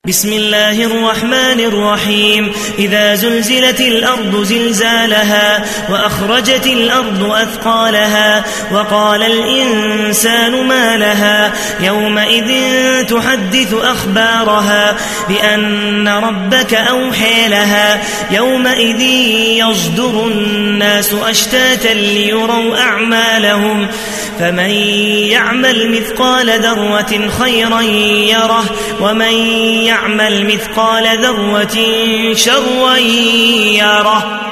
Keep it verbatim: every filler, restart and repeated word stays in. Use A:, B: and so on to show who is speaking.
A: بسم الله الرحمن الرحيم إذا زلزلت الأرض زلزالها وأخرجت الأرض أثقالها وقال الإنسان ما لها يومئذ تحدث أخبارها بأن ربك أوحي لها يومئذ يصدر الناس أشتاتا ليروا أعمالهم فمن يعمل مثقال ذرة خيرا يره ومن يعمل مثقال ذرة شرا يره.